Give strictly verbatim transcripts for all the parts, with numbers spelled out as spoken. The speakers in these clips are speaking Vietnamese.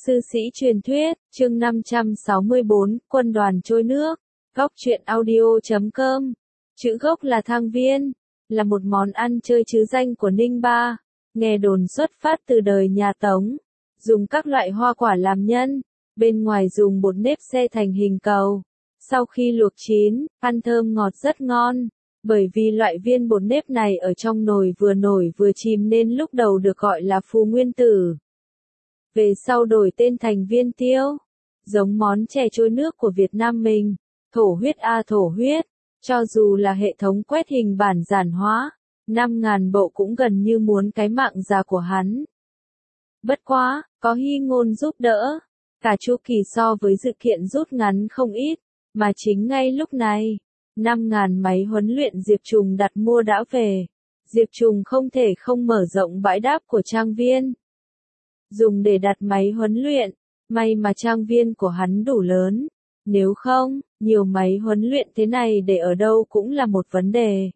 Sư sĩ truyền thuyết, chương năm trăm sáu mươi bốn, quân đoàn trôi nước. Góc truyện audio chấm com. Chữ gốc là thang viên, là một món ăn chơi trứ danh của Ninh Ba. Nghe đồn xuất phát từ đời nhà Tống. Dùng các loại hoa quả làm nhân, bên ngoài dùng bột nếp xe thành hình cầu. Sau khi luộc chín, ăn thơm ngọt rất ngon. Bởi vì loại viên bột nếp này ở trong nồi vừa nổi vừa chìm nên lúc đầu được gọi là phù nguyên tử. Về sau đổi tên thành viên tiêu, giống món chè trôi nước của Việt Nam mình, thổ huyết a thổ huyết, cho dù là hệ thống quét hình bản giản hóa, năm ngàn bộ cũng gần như muốn cái mạng già của hắn. Bất quá, có hy ngôn giúp đỡ, cả chu kỳ so với dự kiện rút ngắn không ít, mà chính ngay lúc này, năm ngàn máy huấn luyện Diệp Trùng đặt mua đã về, Diệp Trùng không thể không mở rộng bãi đáp của trang viên. Dùng để đặt máy huấn luyện, may mà trang viên của hắn đủ lớn, nếu không, nhiều máy huấn luyện thế này để ở đâu cũng là một vấn đề.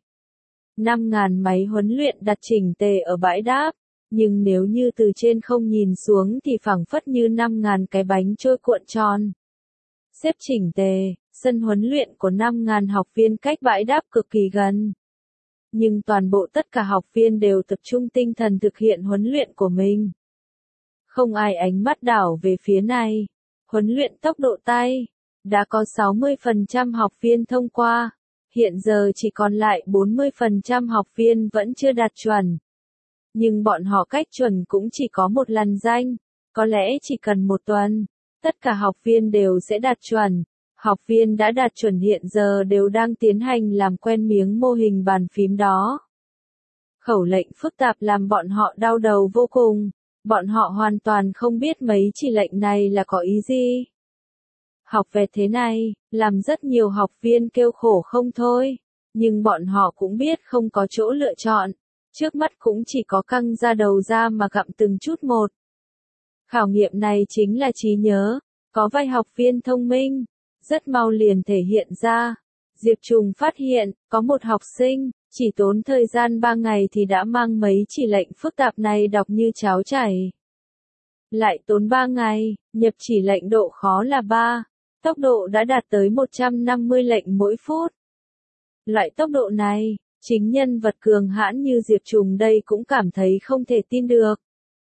năm ngàn máy huấn luyện đặt chỉnh tề ở bãi đáp, nhưng nếu như từ trên không nhìn xuống thì phảng phất như năm ngàn cái bánh trôi cuộn tròn. Xếp chỉnh tề, sân huấn luyện của năm ngàn học viên cách bãi đáp cực kỳ gần. Nhưng toàn bộ tất cả học viên đều tập trung tinh thần thực hiện huấn luyện của mình. Không ai ánh mắt đảo về phía này. Huấn luyện tốc độ tay. Đã có sáu mươi phần trăm học viên thông qua. Hiện giờ chỉ còn lại bốn mươi phần trăm học viên vẫn chưa đạt chuẩn. Nhưng bọn họ cách chuẩn cũng chỉ có một lần danh. Có lẽ chỉ cần một tuần, tất cả học viên đều sẽ đạt chuẩn. Học viên đã đạt chuẩn hiện giờ đều đang tiến hành làm quen miếng mô hình bàn phím đó. Khẩu lệnh phức tạp làm bọn họ đau đầu vô cùng. Bọn họ hoàn toàn không biết mấy chỉ lệnh này là có ý gì. Học vẹt thế này, làm rất nhiều học viên kêu khổ không thôi. Nhưng bọn họ cũng biết không có chỗ lựa chọn. Trước mắt cũng chỉ có căng ra đầu ra mà gặm từng chút một. Khảo nghiệm này chính là trí nhớ. Có vài học viên thông minh, rất mau liền thể hiện ra. Diệp Trùng phát hiện, có một học sinh, chỉ tốn thời gian ba ngày thì đã mang mấy chỉ lệnh phức tạp này đọc như cháo chảy. Lại tốn ba ngày, nhập chỉ lệnh độ khó là ba, tốc độ đã đạt tới một trăm năm mươi lệnh mỗi phút. Loại tốc độ này, chính nhân vật cường hãn như Diệp Trùng đây cũng cảm thấy không thể tin được.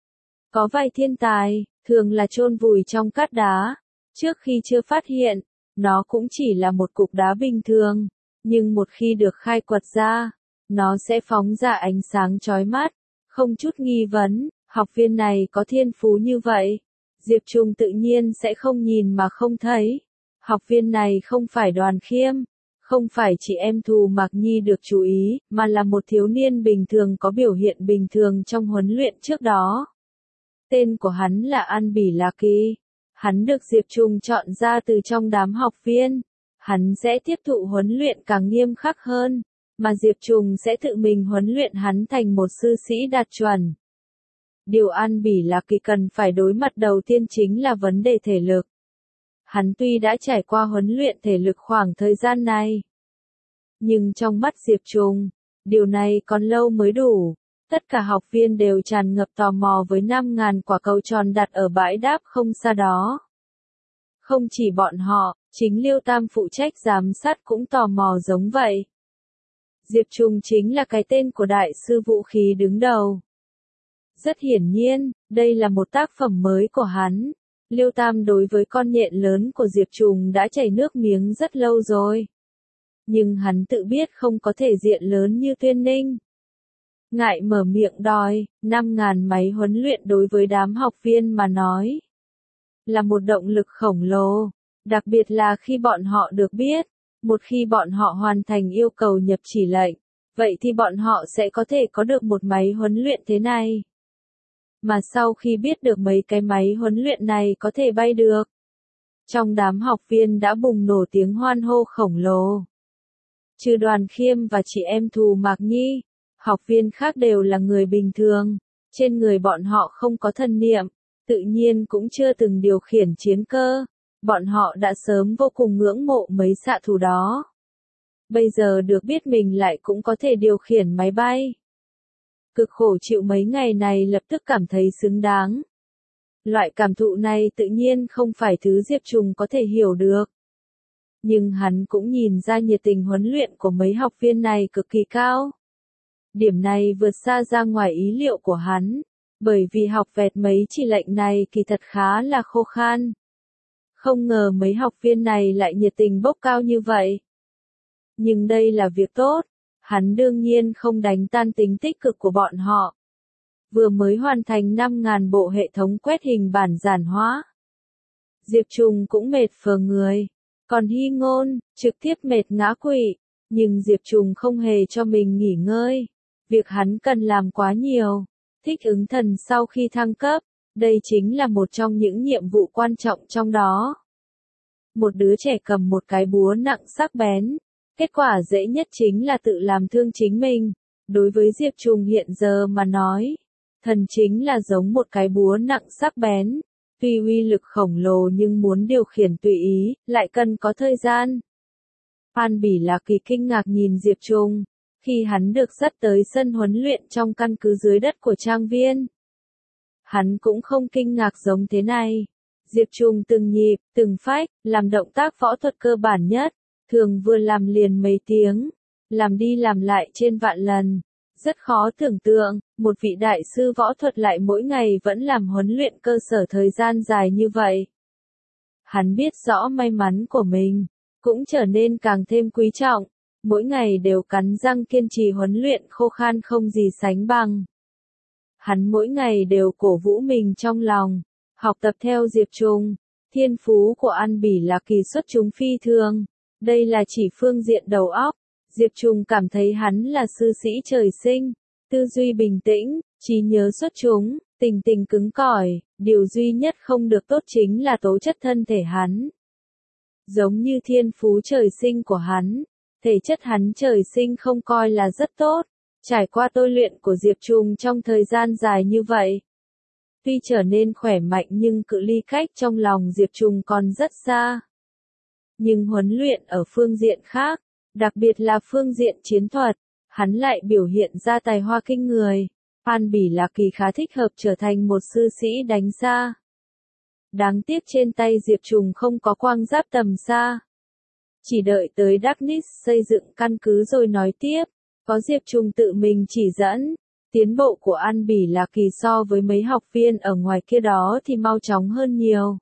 Có vài thiên tài, thường là chôn vùi trong cát đá, trước khi chưa phát hiện, nó cũng chỉ là một cục đá bình thường, nhưng một khi được khai quật ra, nó sẽ phóng ra ánh sáng chói mắt, không chút nghi vấn, học viên này có thiên phú như vậy. Diệp Trùng tự nhiên sẽ không nhìn mà không thấy. Học viên này không phải Đoàn Khiêm, không phải chị em Thù Mạc Nhi được chú ý, mà là một thiếu niên bình thường có biểu hiện bình thường trong huấn luyện trước đó. Tên của hắn là An Bỉ Lạc Kỳ. Hắn được Diệp Trùng chọn ra từ trong đám học viên. Hắn sẽ tiếp thụ huấn luyện càng nghiêm khắc hơn, mà Diệp Trùng sẽ tự mình huấn luyện hắn thành một sư sĩ đạt chuẩn. Điều An Bỉ Lạc Kỳ cần phải đối mặt đầu tiên chính là vấn đề thể lực. Hắn tuy đã trải qua huấn luyện thể lực khoảng thời gian này, nhưng trong mắt Diệp Trùng, điều này còn lâu mới đủ. Tất cả học viên đều tràn ngập tò mò với năm ngàn quả cầu tròn đặt ở bãi đáp không xa đó. Không chỉ bọn họ, chính Liêu Tam phụ trách giám sát cũng tò mò giống vậy. Diệp Trùng chính là cái tên của đại sư vũ khí đứng đầu. Rất hiển nhiên, đây là một tác phẩm mới của hắn. Liêu Tam đối với con nhện lớn của Diệp Trùng đã chảy nước miếng rất lâu rồi. Nhưng hắn tự biết không có thể diện lớn như Tuyên Ninh. Ngại mở miệng đòi, năm ngàn máy huấn luyện đối với đám học viên mà nói. Là một động lực khổng lồ, đặc biệt là khi bọn họ được biết, một khi bọn họ hoàn thành yêu cầu nhập chỉ lệnh, vậy thì bọn họ sẽ có thể có được một máy huấn luyện thế này. Mà sau khi biết được mấy cái máy huấn luyện này có thể bay được, trong đám học viên đã bùng nổ tiếng hoan hô khổng lồ. Trừ Đoàn Khiêm và chị em Thù Mạc Nhi, học viên khác đều là người bình thường, trên người bọn họ không có thần niệm, tự nhiên cũng chưa từng điều khiển chiến cơ, bọn họ đã sớm vô cùng ngưỡng mộ mấy xạ thủ đó. Bây giờ được biết mình lại cũng có thể điều khiển máy bay. Cực khổ chịu mấy ngày này lập tức cảm thấy xứng đáng. Loại cảm thụ này tự nhiên không phải thứ Diệp Trùng có thể hiểu được. Nhưng hắn cũng nhìn ra nhiệt tình huấn luyện của mấy học viên này cực kỳ cao. Điểm này vượt xa ra ngoài ý liệu của hắn, bởi vì học vẹt mấy chỉ lệnh này kỳ thật khá là khô khan. Không ngờ mấy học viên này lại nhiệt tình bốc cao như vậy. Nhưng đây là việc tốt, hắn đương nhiên không đánh tan tính tích cực của bọn họ. Vừa mới hoàn thành năm nghìn bộ hệ thống quét hình bản giản hóa. Diệp Trùng cũng mệt phờ người, còn Hy Ngôn, trực tiếp mệt ngã quỵ, nhưng Diệp Trùng không hề cho mình nghỉ ngơi. Việc hắn cần làm quá nhiều, thích ứng thần sau khi thăng cấp, đây chính là một trong những nhiệm vụ quan trọng trong đó. Một đứa trẻ cầm một cái búa nặng sắc bén, kết quả dễ nhất chính là tự làm thương chính mình. Đối với Diệp Trùng hiện giờ mà nói, thần chính là giống một cái búa nặng sắc bén, tuy uy lực khổng lồ nhưng muốn điều khiển tùy ý, lại cần có thời gian. An Bỉ Lạc Kỳ kinh ngạc nhìn Diệp Trùng, khi hắn được dắt tới sân huấn luyện trong căn cứ dưới đất của trang viên. Hắn cũng không kinh ngạc giống thế này. Diệp Trùng từng nhịp, từng phách, làm động tác võ thuật cơ bản nhất, thường vừa làm liền mấy tiếng, làm đi làm lại trên vạn lần. Rất khó tưởng tượng, một vị đại sư võ thuật lại mỗi ngày vẫn làm huấn luyện cơ sở thời gian dài như vậy. Hắn biết rõ may mắn của mình, cũng trở nên càng thêm quý trọng, mỗi ngày đều cắn răng kiên trì huấn luyện khô khan không gì sánh bằng. Hắn mỗi ngày đều cổ vũ mình trong lòng, học tập theo Diệp Trùng, thiên phú của An Bỉ Lạc Kỳ xuất chúng phi thường, đây là chỉ phương diện đầu óc. Diệp Trùng cảm thấy hắn là sư sĩ trời sinh, tư duy bình tĩnh, trí nhớ xuất chúng, tình tình cứng cỏi, điều duy nhất không được tốt chính là tố chất thân thể hắn. Giống như thiên phú trời sinh của hắn, thể chất hắn trời sinh không coi là rất tốt, trải qua tôi luyện của Diệp Trùng trong thời gian dài như vậy. Tuy trở nên khỏe mạnh nhưng cự ly cách trong lòng Diệp Trùng còn rất xa. Nhưng huấn luyện ở phương diện khác, đặc biệt là phương diện chiến thuật, hắn lại biểu hiện ra tài hoa kinh người. An Bỉ Lạc Kỳ khá thích hợp trở thành một sư sĩ đánh xa. Đáng tiếc trên tay Diệp Trùng không có quang giáp tầm xa. Chỉ đợi tới Darkness xây dựng căn cứ rồi nói tiếp, có Diệp Trùng tự mình chỉ dẫn. Tiến bộ của An Bỉ Lạc Kỳ so với mấy học viên ở ngoài kia đó thì mau chóng hơn nhiều.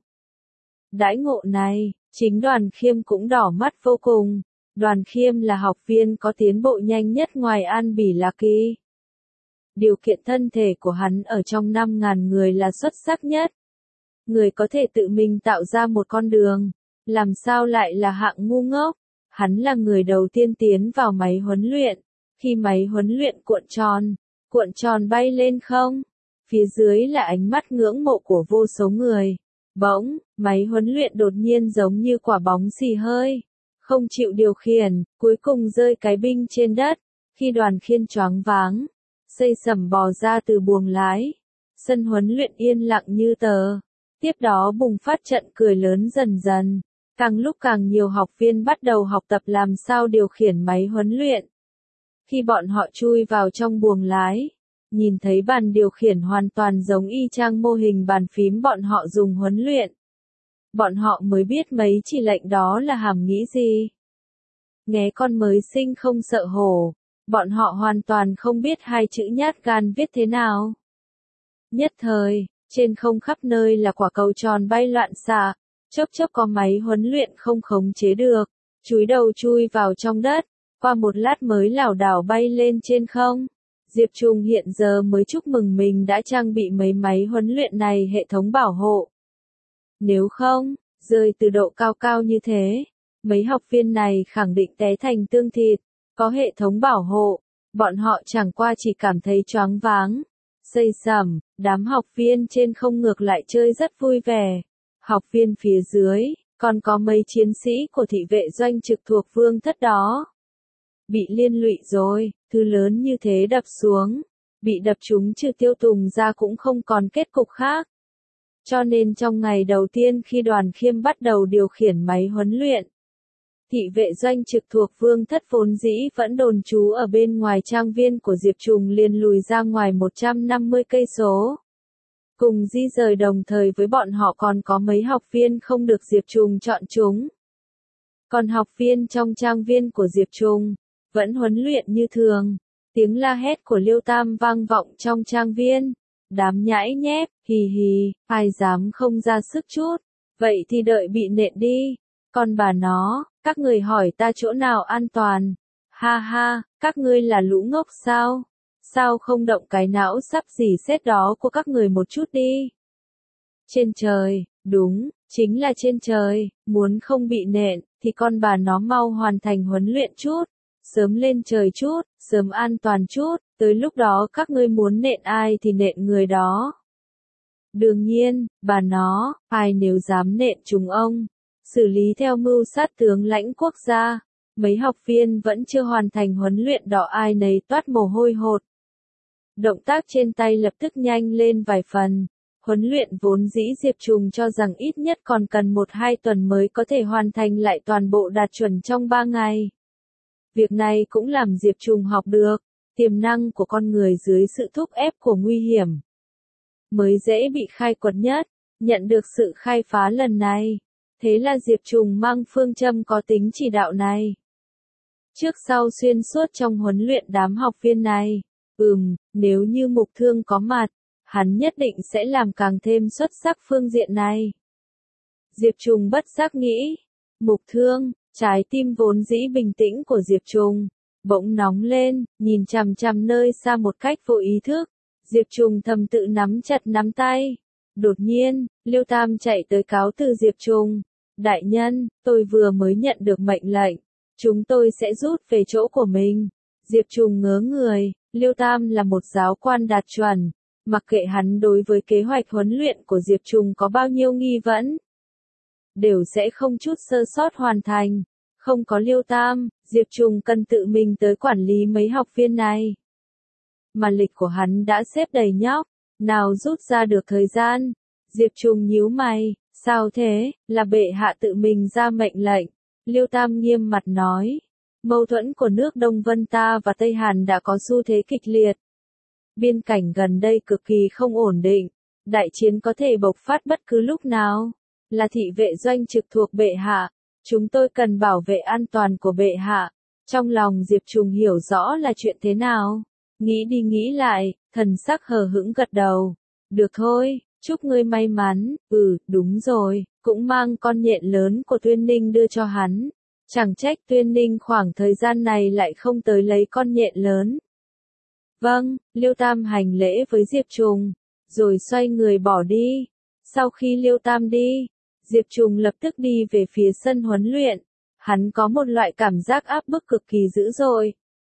Đãi ngộ này, chính Đoàn Khiêm cũng đỏ mắt vô cùng. Đoàn Khiêm là học viên có tiến bộ nhanh nhất ngoài An Bỉ Lạc Kỳ. Điều kiện thân thể của hắn ở trong năm nghìn người là xuất sắc nhất. Người có thể tự mình tạo ra một con đường, làm sao lại là hạng ngu ngốc. Hắn là người đầu tiên tiến vào máy huấn luyện. Khi máy huấn luyện cuộn tròn, cuộn tròn bay lên không, phía dưới là ánh mắt ngưỡng mộ của vô số người. Bỗng, máy huấn luyện đột nhiên giống như quả bóng xì hơi, không chịu điều khiển, cuối cùng rơi cái binh trên đất. Khi Đoàn Khiên choáng váng, xây sẩm bò ra từ buồng lái, sân huấn luyện yên lặng như tờ. Tiếp đó bùng phát trận cười lớn dần dần, càng lúc càng nhiều học viên bắt đầu học tập làm sao điều khiển máy huấn luyện. Khi bọn họ chui vào trong buồng lái, nhìn thấy bàn điều khiển hoàn toàn giống y chang mô hình bàn phím bọn họ dùng huấn luyện. Bọn họ mới biết mấy chỉ lệnh đó là hàm nghĩa gì. Nghé con mới sinh không sợ hổ, bọn họ hoàn toàn không biết hai chữ nhát gan viết thế nào. Nhất thời, trên không khắp nơi là quả cầu tròn bay loạn xạ, chốc chốc có máy huấn luyện không khống chế được, chúi đầu chui vào trong đất, qua một lát mới lảo đảo bay lên trên không. Diệp Trùng hiện giờ mới chúc mừng mình đã trang bị mấy máy huấn luyện này hệ thống bảo hộ. Nếu không, rơi từ độ cao cao như thế, mấy học viên này khẳng định té thành tương thịt. Có hệ thống bảo hộ, bọn họ chẳng qua chỉ cảm thấy choáng váng, xây sẩm, đám học viên trên không ngược lại chơi rất vui vẻ. Học viên phía dưới, còn có mấy chiến sĩ của thị vệ doanh trực thuộc vương thất đó. Bị liên lụy rồi, thứ lớn như thế đập xuống, bị đập chúng trừ Tiêu Tùng ra cũng không còn kết cục khác. Cho nên trong ngày đầu tiên khi Đoàn Khiêm bắt đầu điều khiển máy huấn luyện, thị vệ doanh trực thuộc vương thất vốn dĩ vẫn đồn trú ở bên ngoài trang viên của Diệp Trùng liền lùi ra ngoài một trăm năm mươi cây số. Cùng di rời đồng thời với bọn họ còn có mấy học viên không được Diệp Trùng chọn chúng. Còn học viên trong trang viên của Diệp Trùng vẫn huấn luyện như thường. Tiếng la hét của Liêu Tam vang vọng trong trang viên. Đám nhãi nhép, hì hì, ai dám không ra sức chút. Vậy thì đợi bị nện đi. Còn bà nó, các người hỏi ta chỗ nào an toàn. Ha ha, các ngươi là lũ ngốc sao? Sao không động cái não sắp xỉ xét đó của các người một chút đi? Trên trời, đúng, chính là trên trời, muốn không bị nện, thì con bà nó mau hoàn thành huấn luyện chút, sớm lên trời chút, sớm an toàn chút, tới lúc đó các ngươi muốn nện ai thì nện người đó. Đương nhiên, bà nó, ai nếu dám nện chúng ông, xử lý theo mưu sát tướng lãnh quốc gia. Mấy học viên vẫn chưa hoàn thành huấn luyện đó ai nấy toát mồ hôi hột. Động tác trên tay lập tức nhanh lên vài phần. Huấn luyện vốn dĩ Diệp Trùng cho rằng ít nhất còn cần một hai tuần mới có thể hoàn thành lại toàn bộ đạt chuẩn trong ba ngày. Việc này cũng làm Diệp Trùng học được, tiềm năng của con người dưới sự thúc ép của nguy hiểm. Mới dễ bị khai quật nhất, nhận được sự khai phá lần này. Thế là Diệp Trùng mang phương châm có tính chỉ đạo này. Trước sau xuyên suốt trong huấn luyện đám học viên này. Ừm, nếu như Mục Thương có mặt, hắn nhất định sẽ làm càng thêm xuất sắc phương diện này. Diệp Trùng bất giác nghĩ. Mục Thương, trái tim vốn dĩ bình tĩnh của Diệp Trùng bỗng nóng lên, nhìn chằm chằm nơi xa một cách vô ý thức. Diệp Trùng thầm tự nắm chặt nắm tay. Đột nhiên, Liêu Tam chạy tới cáo từ Diệp Trùng. Đại nhân, tôi vừa mới nhận được mệnh lệnh. Chúng tôi sẽ rút về chỗ của mình. Diệp Trùng ngớ người, Liêu Tam là một giáo quan đạt chuẩn. Mặc kệ hắn đối với kế hoạch huấn luyện của Diệp Trùng có bao nhiêu nghi vấn, đều sẽ không chút sơ sót hoàn thành. Không có Liêu Tam, Diệp Trùng cần tự mình tới quản lý mấy học viên này. Mà lịch của hắn đã xếp đầy nhóc, nào rút ra được thời gian. Diệp Trùng nhíu mày, sao thế, là bệ hạ tự mình ra mệnh lệnh. Liêu Tam nghiêm mặt nói, mâu thuẫn của nước Đông Vân ta và Tây Hàn đã có xu thế kịch liệt. Biên cảnh gần đây cực kỳ không ổn định, đại chiến có thể bộc phát bất cứ lúc nào. Là thị vệ doanh trực thuộc bệ hạ, chúng tôi cần bảo vệ an toàn của bệ hạ. Trong lòng Diệp Trùng hiểu rõ là chuyện thế nào. Nghĩ đi nghĩ lại, thần sắc hờ hững gật đầu. Được thôi, chúc ngươi may mắn. Ừ, đúng rồi, cũng mang con nhện lớn của Tuyên Ninh đưa cho hắn. Chẳng trách Tuyên Ninh khoảng thời gian này lại không tới lấy con nhện lớn. Vâng, Liêu Tam hành lễ với Diệp Trùng, rồi xoay người bỏ đi. Sau khi Liêu Tam đi, Diệp Trùng lập tức đi về phía sân huấn luyện. Hắn có một loại cảm giác áp bức cực kỳ dữ dội.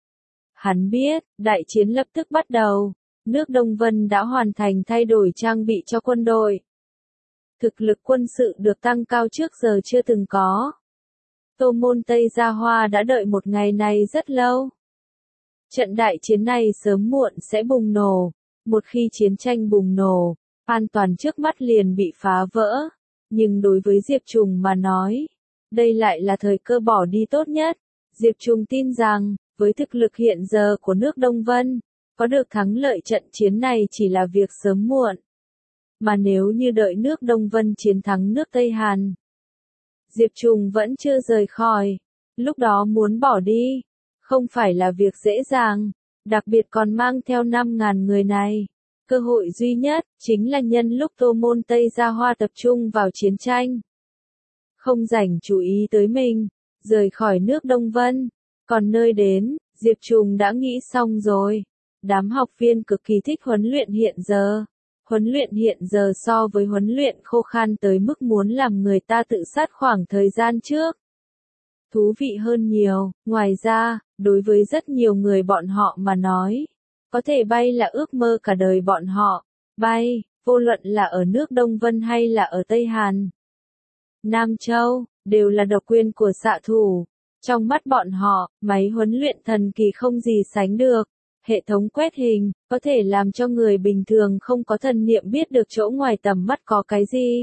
Hắn biết, đại chiến lập tức bắt đầu. Nước Đông Vân đã hoàn thành thay đổi trang bị cho quân đội. Thực lực quân sự được tăng cao trước giờ chưa từng có. Tô Môn Tây Gia Hoa đã đợi một ngày này rất lâu. Trận đại chiến này sớm muộn sẽ bùng nổ. Một khi chiến tranh bùng nổ, an toàn trước mắt liền bị phá vỡ. Nhưng đối với Diệp Trùng mà nói, đây lại là thời cơ bỏ đi tốt nhất. Diệp Trùng tin rằng, với thực lực hiện giờ của nước Đông Vân, có được thắng lợi trận chiến này chỉ là việc sớm muộn. Mà nếu như đợi nước Đông Vân chiến thắng nước Tây Hàn, Diệp Trùng vẫn chưa rời khỏi, lúc đó muốn bỏ đi, không phải là việc dễ dàng, đặc biệt còn mang theo năm ngàn người này. Cơ hội duy nhất, chính là nhân lúc Tô Môn Tây Gia Hoa tập trung vào chiến tranh. Không rảnh chú ý tới mình, rời khỏi nước Đông Vân. Còn nơi đến, Diệp Trùng đã nghĩ xong rồi. Đám học viên cực kỳ thích huấn luyện hiện giờ. Huấn luyện hiện giờ so với huấn luyện khô khan tới mức muốn làm người ta tự sát khoảng thời gian trước. Thú vị hơn nhiều, ngoài ra, đối với rất nhiều người bọn họ mà nói, có thể bay là ước mơ cả đời bọn họ. Bay, vô luận là ở nước Đông Vân hay là ở Tây Hàn, Nam Châu, đều là độc quyền của xạ thủ. Trong mắt bọn họ, máy huấn luyện thần kỳ không gì sánh được. Hệ thống quét hình, có thể làm cho người bình thường không có thần niệm biết được chỗ ngoài tầm mắt có cái gì.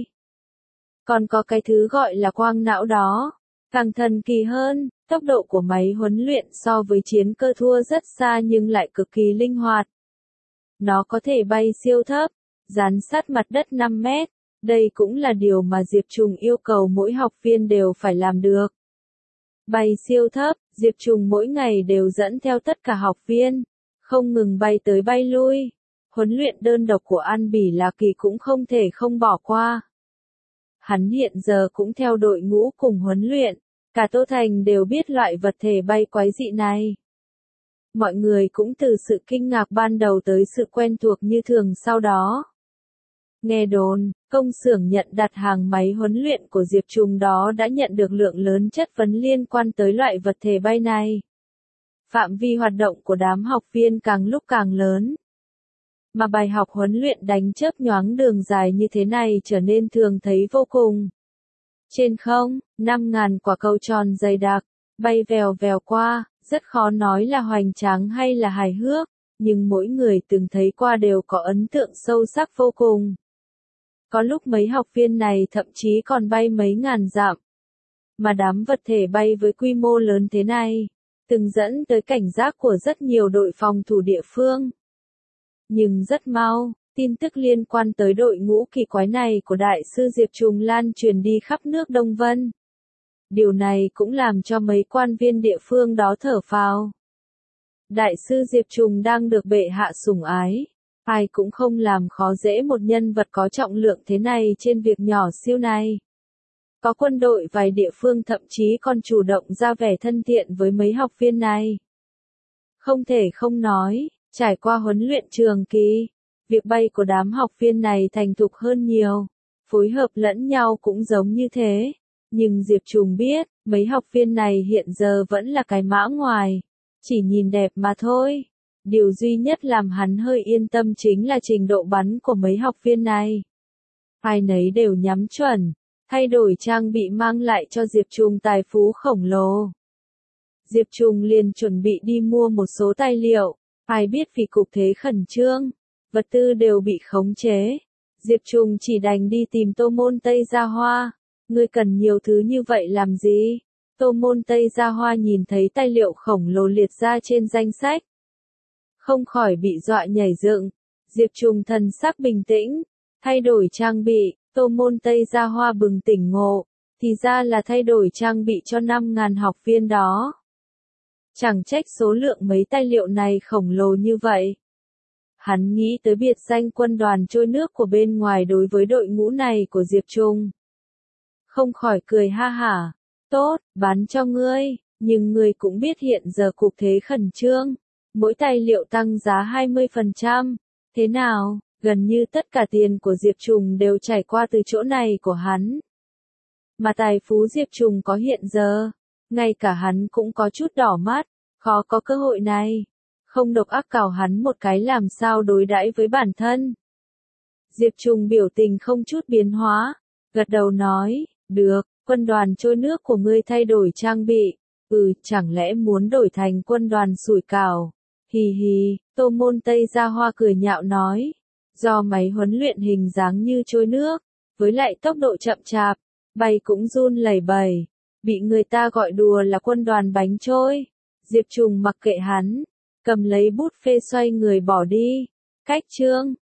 Còn có cái thứ gọi là quang não đó. Càng thần kỳ hơn, tốc độ của máy huấn luyện so với chiến cơ thua rất xa nhưng lại cực kỳ linh hoạt. Nó có thể bay siêu thấp, dán sát mặt đất năm mét. Đây cũng là điều mà Diệp Trùng yêu cầu mỗi học viên đều phải làm được. Bay siêu thấp, Diệp Trùng mỗi ngày đều dẫn theo tất cả học viên, không ngừng bay tới bay lui. Huấn luyện đơn độc của An Bỉ Lạc Kỳ cũng không thể không bỏ qua. Hắn hiện giờ cũng theo đội ngũ cùng huấn luyện, cả Tô Thành đều biết loại vật thể bay quái dị này. Mọi người cũng từ sự kinh ngạc ban đầu tới sự quen thuộc như thường sau đó. Nghe đồn, công xưởng nhận đặt hàng máy huấn luyện của Diệp Trùng đó đã nhận được lượng lớn chất vấn liên quan tới loại vật thể bay này. Phạm vi hoạt động của đám học viên càng lúc càng lớn. Mà bài học huấn luyện đánh chớp nhoáng đường dài như thế này trở nên thường thấy vô cùng. Trên không, năm ngàn quả cầu tròn dày đặc, bay vèo vèo qua, rất khó nói là hoành tráng hay là hài hước, nhưng mỗi người từng thấy qua đều có ấn tượng sâu sắc vô cùng. Có lúc mấy học viên này thậm chí còn bay mấy ngàn dặm. Mà đám vật thể bay với quy mô lớn thế này, từng dẫn tới cảnh giác của rất nhiều đội phòng thủ địa phương. Nhưng rất mau, tin tức liên quan tới đội ngũ kỳ quái này của Đại sư Diệp Trùng lan truyền đi khắp nước Đông Vân. Điều này cũng làm cho mấy quan viên địa phương đó thở phào. Đại sư Diệp Trùng đang được bệ hạ sủng ái. Ai cũng không làm khó dễ một nhân vật có trọng lượng thế này trên việc nhỏ siêu này. Có quân đội vài địa phương thậm chí còn chủ động ra vẻ thân thiện với mấy học viên này. Không thể không nói, trải qua huấn luyện trường kỳ, việc bay của đám học viên này thành thục hơn nhiều, phối hợp lẫn nhau cũng giống như thế. Nhưng Diệp Trùng biết, mấy học viên này hiện giờ vẫn là cái mã ngoài, chỉ nhìn đẹp mà thôi. Điều duy nhất làm hắn hơi yên tâm chính là trình độ bắn của mấy học viên này. Ai nấy đều nhắm chuẩn, thay đổi trang bị mang lại cho Diệp Trùng tài phú khổng lồ. Diệp Trùng liền chuẩn bị đi mua một số tài liệu, ai biết vì cục thế khẩn trương, vật tư đều bị khống chế. Diệp Trùng chỉ đành đi tìm Tô Môn Tây Gia Hoa. Ngươi cần nhiều thứ như vậy làm gì? Tô Môn Tây Gia Hoa nhìn thấy tài liệu khổng lồ liệt ra trên danh sách, không khỏi bị dọa nhảy dựng. Diệp Trùng thần sắc bình tĩnh, thay đổi trang bị. Tô Môn Tây Gia Hoa bừng tỉnh ngộ, thì ra là thay đổi trang bị cho năm ngàn học viên đó. Chẳng trách số lượng mấy tài liệu này khổng lồ như vậy. Hắn nghĩ tới biệt danh quân đoàn trôi nước của bên ngoài đối với đội ngũ này của Diệp Trùng. Không khỏi cười ha hả. Tốt, bán cho ngươi, nhưng ngươi cũng biết hiện giờ cục thế khẩn trương. Mỗi tài liệu tăng giá hai mươi phần trăm. Thế nào, gần như tất cả tiền của Diệp Trùng đều trải qua từ chỗ này của hắn. Mà tài phú Diệp Trùng có hiện giờ, ngay cả hắn cũng có chút đỏ mắt, khó có cơ hội này. Không độc ác cào hắn một cái làm sao đối đãi với bản thân. Diệp Trùng biểu tình không chút biến hóa, gật đầu nói, được, quân đoàn trôi nước của ngươi thay đổi trang bị. Ừ, chẳng lẽ muốn đổi thành quân đoàn sủi cảo? Hì hì, Tô Môn Tây Gia Hoa cười nhạo nói. Do máy huấn luyện hình dáng như trôi nước, với lại tốc độ chậm chạp, bay cũng run lẩy bẩy, bị người ta gọi đùa là quân đoàn bánh trôi. Diệp Trùng mặc kệ hắn, cầm lấy bút phê xoay người bỏ đi. Cách chương